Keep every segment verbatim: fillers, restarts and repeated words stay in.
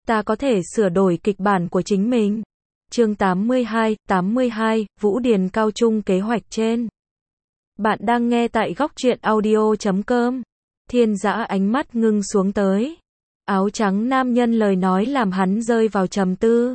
ta có thể sửa đổi kịch bản của chính mình. Chương tám mươi hai, tám mươi hai, Vũ Điền Cao Trung kế hoạch trên. Bạn đang nghe tại góc truyện audio chấm com. Thiên Dã ánh mắt ngưng xuống tới. Áo trắng nam nhân lời nói làm hắn rơi vào trầm tư.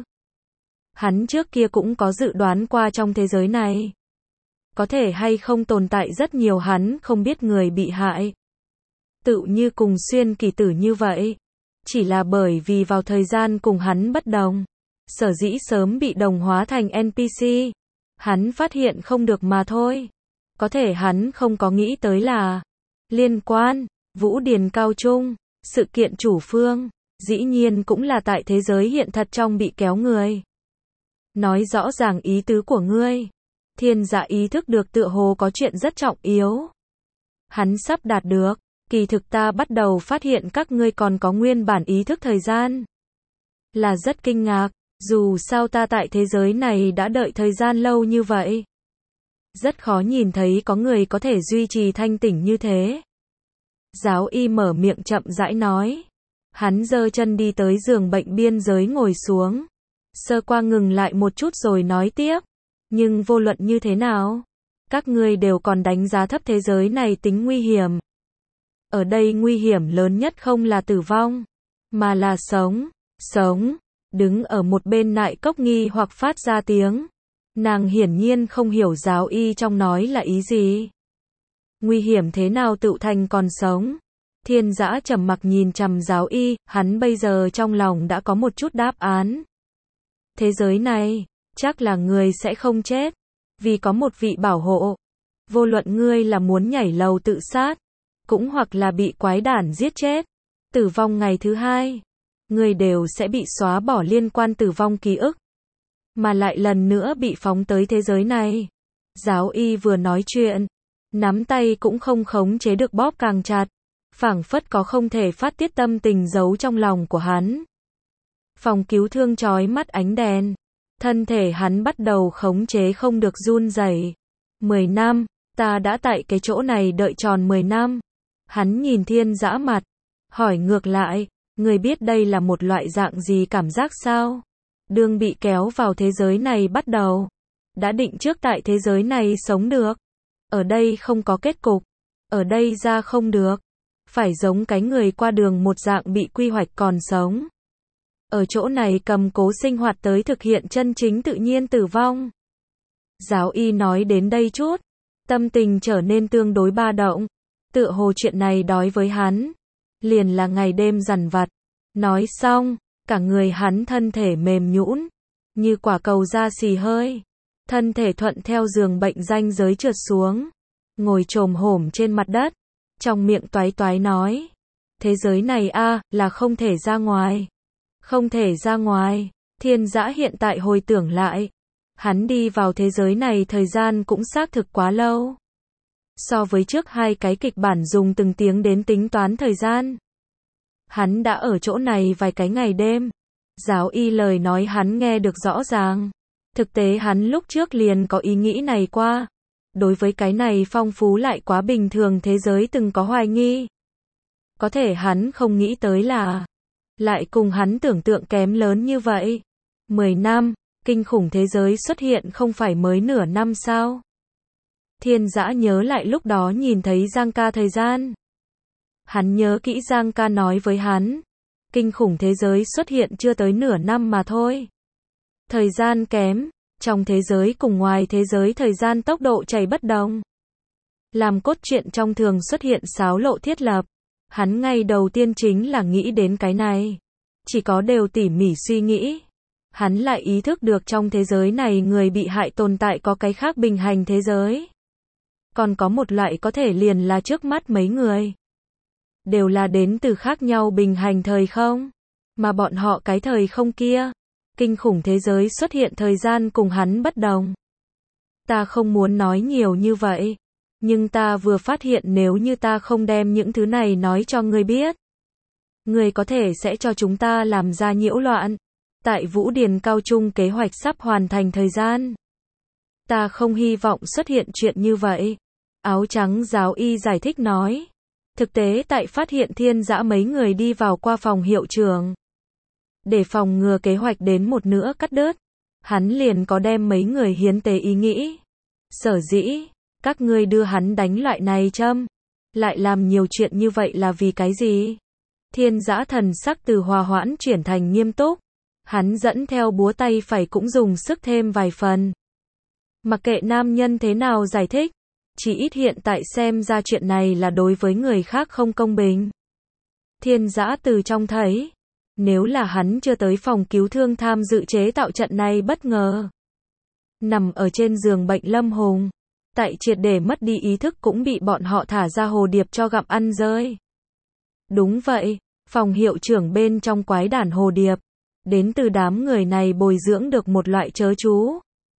Hắn trước kia cũng có dự đoán qua trong thế giới này. Có thể hay không tồn tại rất nhiều hắn không biết người bị hại. Tự như cùng xuyên kỳ tử như vậy. Chỉ là bởi vì vào thời gian cùng hắn bất đồng. Sở dĩ sớm bị đồng hóa thành en pê xê. Hắn phát hiện không được mà thôi. Có thể hắn không có nghĩ tới là liên quan, Vũ Điền Cao Trung, sự kiện chủ phương, dĩ nhiên cũng là tại thế giới hiện thật trong bị kéo người. Nói rõ ràng ý tứ của ngươi. Thiên Dã ý thức được tựa hồ có chuyện rất trọng yếu. Hắn sắp đạt được, kỳ thực ta bắt đầu phát hiện các ngươi còn có nguyên bản ý thức thời gian. Là rất kinh ngạc, dù sao ta tại thế giới này đã đợi thời gian lâu như vậy. Rất khó nhìn thấy có người có thể duy trì thanh tỉnh như thế. Giáo y mở miệng chậm rãi nói. Hắn giơ chân đi tới giường bệnh biên giới ngồi xuống. Sơ qua ngừng lại một chút rồi nói tiếp. Nhưng vô luận như thế nào, các ngươi đều còn đánh giá thấp thế giới này tính nguy hiểm. Ở đây nguy hiểm lớn nhất không là tử vong, mà là sống, sống. Đứng ở một bên Nại Cốc nghi hoặc phát ra tiếng. Nàng hiển nhiên không hiểu giáo y trong nói là ý gì. Nguy hiểm thế nào tựu thành còn sống? Thiên Dã trầm mặc nhìn chằm giáo y, hắn bây giờ trong lòng đã có một chút đáp án. Thế giới này, chắc là người sẽ không chết, vì có một vị bảo hộ. Vô luận ngươi là muốn nhảy lầu tự sát, cũng hoặc là bị quái đản giết chết, tử vong ngày thứ hai, người đều sẽ bị xóa bỏ liên quan tử vong ký ức, mà lại lần nữa bị phóng tới thế giới này. Giáo y vừa nói chuyện, nắm tay cũng không khống chế được bóp càng chặt, phảng phất có không thể phát tiết tâm tình giấu trong lòng của hắn. Phòng cứu thương chói mắt ánh đèn, thân thể hắn bắt đầu khống chế không được run rẩy. Mười năm, ta đã tại cái chỗ này đợi tròn mười năm. Hắn nhìn Thiên Dã mặt, hỏi ngược lại, người biết đây là một loại dạng gì cảm giác sao? Đương bị kéo vào thế giới này bắt đầu, đã định trước tại thế giới này sống được. Ở đây không có kết cục, ở đây ra không được, phải giống cái người qua đường một dạng bị quy hoạch còn sống. Ở chỗ này cầm cố sinh hoạt tới thực hiện chân chính tự nhiên tử vong. Giáo y nói đến đây chút, tâm tình trở nên tương đối ba động. Tựa hồ chuyện này đối với hắn, liền là ngày đêm dằn vặt. Nói xong, cả người hắn thân thể mềm nhũn, như quả cầu da xì hơi. Thân thể thuận theo giường bệnh ranh giới trượt xuống, ngồi chồm hổm trên mặt đất, trong miệng toái toái nói. Thế giới này a, là không thể ra ngoài. Không thể ra ngoài. Thiên Dã hiện tại hồi tưởng lại, hắn đi vào thế giới này thời gian cũng xác thực quá lâu. So với trước hai cái kịch bản dùng từng tiếng đến tính toán thời gian. Hắn đã ở chỗ này vài cái ngày đêm. Giáo y lời nói hắn nghe được rõ ràng. Thực tế hắn lúc trước liền có ý nghĩ này qua. Đối với cái này phong phú lại quá bình thường thế giới từng có hoài nghi. Có thể hắn không nghĩ tới là lại cùng hắn tưởng tượng kém lớn như vậy. Mười năm, kinh khủng thế giới xuất hiện không phải mới nửa năm sao? Thiên Dã nhớ lại lúc đó nhìn thấy Giang ca thời gian. Hắn nhớ kỹ Giang ca nói với hắn, kinh khủng thế giới xuất hiện chưa tới nửa năm mà thôi. Thời gian kém, trong thế giới cùng ngoài thế giới thời gian tốc độ chảy bất đồng. Làm cốt truyện trong thường xuất hiện xáo lộ thiết lập. Hắn ngay đầu tiên chính là nghĩ đến cái này. Chỉ có đều tỉ mỉ suy nghĩ. Hắn lại ý thức được trong thế giới này người bị hại tồn tại có cái khác bình hành thế giới. Còn có một loại có thể liền là trước mắt mấy người. Đều là đến từ khác nhau bình hành thời không. Mà bọn họ cái thời không kia. Kinh khủng thế giới xuất hiện thời gian cùng hắn bất đồng. Ta không muốn nói nhiều như vậy. Nhưng ta vừa phát hiện nếu như ta không đem những thứ này nói cho ngươi biết. Ngươi có thể sẽ cho chúng ta làm ra nhiễu loạn. Tại Vũ Điền Cao Trung kế hoạch sắp hoàn thành thời gian. Ta không hy vọng xuất hiện chuyện như vậy. Áo trắng giáo y giải thích nói. Thực tế tại phát hiện Thiên Dã mấy người đi vào qua phòng hiệu trưởng. Để phòng ngừa kế hoạch đến một nữa cắt đứt, hắn liền có đem mấy người hiến tế ý nghĩ. Sở dĩ, các ngươi đưa hắn đánh loại này châm, lại làm nhiều chuyện như vậy là vì cái gì? Thiên Dã thần sắc từ hòa hoãn chuyển thành nghiêm túc, hắn dẫn theo búa tay phải cũng dùng sức thêm vài phần. Mặc kệ nam nhân thế nào giải thích, chỉ ít hiện tại xem ra chuyện này là đối với người khác không công bình. Thiên Dã từ trong thấy, nếu là hắn chưa tới phòng cứu thương tham dự chế tạo trận này bất ngờ. Nằm ở trên giường bệnh Lâm Hùng, tại triệt để mất đi ý thức cũng bị bọn họ thả ra hồ điệp cho gặm ăn rơi. Đúng vậy, phòng hiệu trưởng bên trong quái đản hồ điệp, đến từ đám người này bồi dưỡng được một loại chớ chú.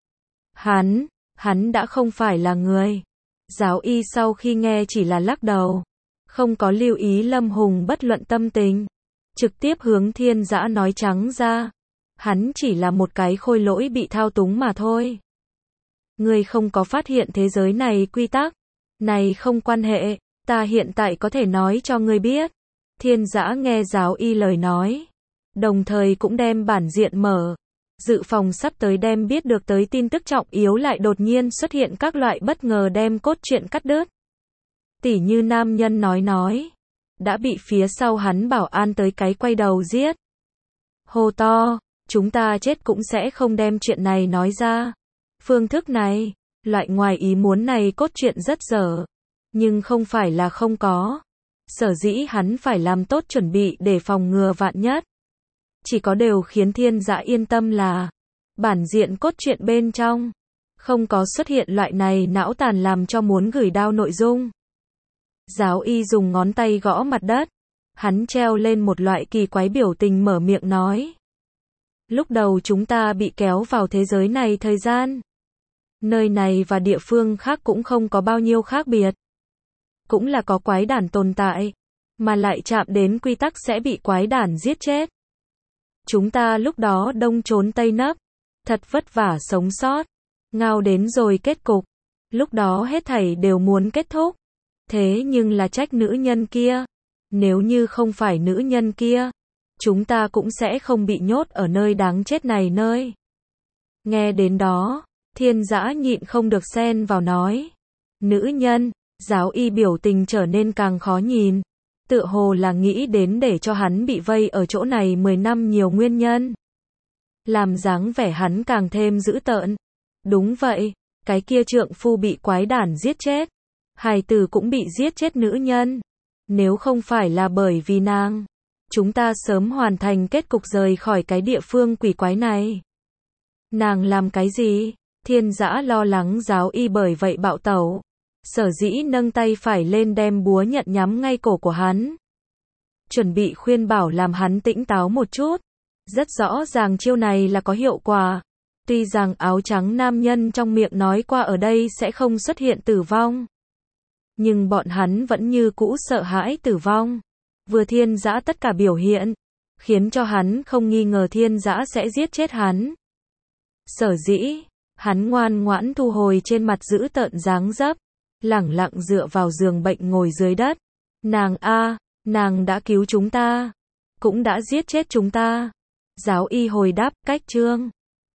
Hắn, hắn đã không phải là người. Giáo y sau khi nghe chỉ là lắc đầu, không có lưu ý Lâm Hùng bất luận tâm tình, trực tiếp hướng Thiên Dã nói trắng ra, hắn chỉ là một cái khôi lỗi bị thao túng mà thôi. Ngươi không có phát hiện thế giới này quy tắc, này không quan hệ, ta hiện tại có thể nói cho ngươi biết. Thiên Dã nghe giáo y lời nói, đồng thời cũng đem bản diện mở, dự phòng sắp tới đem biết được tới tin tức trọng yếu lại đột nhiên xuất hiện các loại bất ngờ đem cốt truyện cắt đứt. Tỉ như nam nhân nói nói, đã bị phía sau hắn bảo an tới cái quay đầu giết. Hô to, chúng ta chết cũng sẽ không đem chuyện này nói ra. Phương thức này, loại ngoài ý muốn này cốt truyện rất dở, nhưng không phải là không có. Sở dĩ hắn phải làm tốt chuẩn bị để phòng ngừa vạn nhất. Chỉ có điều khiến Thiên Dã yên tâm là, bản diện cốt truyện bên trong, không có xuất hiện loại này não tàn làm cho muốn gửi đao nội dung. Giáo y dùng ngón tay gõ mặt đất, hắn treo lên một loại kỳ quái biểu tình mở miệng nói. Lúc đầu chúng ta bị kéo vào thế giới này thời gian. Nơi này và địa phương khác cũng không có bao nhiêu khác biệt. Cũng là có quái đản tồn tại, mà lại chạm đến quy tắc sẽ bị quái đản giết chết. Chúng ta lúc đó đông trốn tây nấp, thật vất vả sống sót, ngao đến rồi kết cục. Lúc đó hết thảy đều muốn kết thúc. Thế nhưng là trách nữ nhân kia. Nếu như không phải nữ nhân kia, chúng ta cũng sẽ không bị nhốt ở nơi đáng chết này nơi. Nghe đến đó, Thiên Dã nhịn không được xen vào nói. Nữ nhân, giáo y biểu tình trở nên càng khó nhìn. Tựa hồ là nghĩ đến để cho hắn bị vây ở chỗ này mười năm nhiều nguyên nhân. Làm dáng vẻ hắn càng thêm dữ tợn. Đúng vậy, cái kia trượng phu bị quái đản giết chết. Hài tử cũng bị giết chết nữ nhân. Nếu không phải là bởi vì nàng, chúng ta sớm hoàn thành kết cục rời khỏi cái địa phương quỷ quái này. Nàng làm cái gì? Thiên Dã lo lắng giáo y bởi vậy bạo tẩu. Sở dĩ nâng tay phải lên đem búa nhận nhắm ngay cổ của hắn. Chuẩn bị khuyên bảo làm hắn tĩnh táo một chút. Rất rõ ràng chiêu này là có hiệu quả. Tuy rằng áo trắng nam nhân trong miệng nói qua ở đây sẽ không xuất hiện tử vong. Nhưng bọn hắn vẫn như cũ sợ hãi tử vong. Vừa Thiên Dã tất cả biểu hiện, khiến cho hắn không nghi ngờ Thiên Dã sẽ giết chết hắn. Sở dĩ, hắn ngoan ngoãn thu hồi trên mặt giữ tợn dáng dấp, lẳng lặng dựa vào giường bệnh ngồi dưới đất. Nàng a, nàng đã cứu chúng ta, cũng đã giết chết chúng ta. Giáo y hồi đáp, cách chương